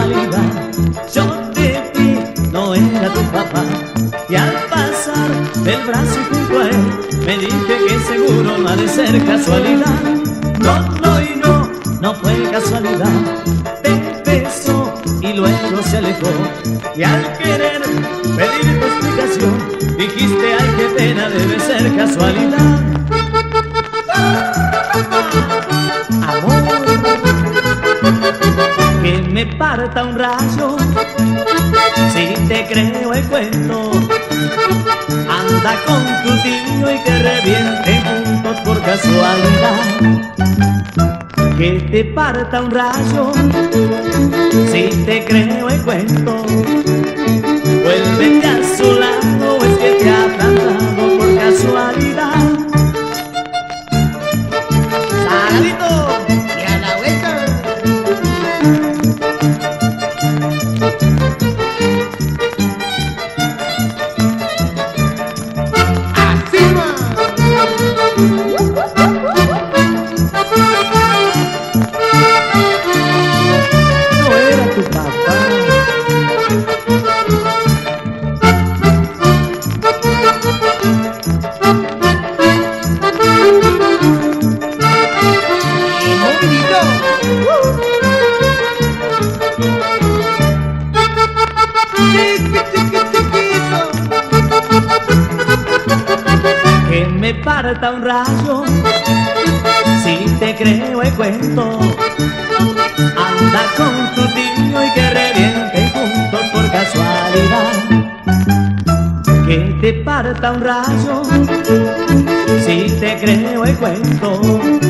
casualidad. Yo te vi, no era tu papá. Y al pasar del brazo junto a él, me dije que seguro no ha de ser casualidad. No, y no fue casualidad. Te besó y luego se alejó. Y al querer pedir tu explicación, dijiste, ay, qué pena, debe ser casualidad. Amor, que me parta un rayo si te creo el cuento. Anda con tu tío y que revienten juntos por casualidad. Que te parta un rayo si te creo el cuento. Vuélvete a su lado, es que te ha plantado por casualidad. ¡Saladito! ¡Y a la vuelta! ¡Así va! No era tu papá. Que me parta un rayo si te creo el cuento. Anda con tu tío y que revienten juntos por casualidad. Que te parta un rayo si te creo el cuento.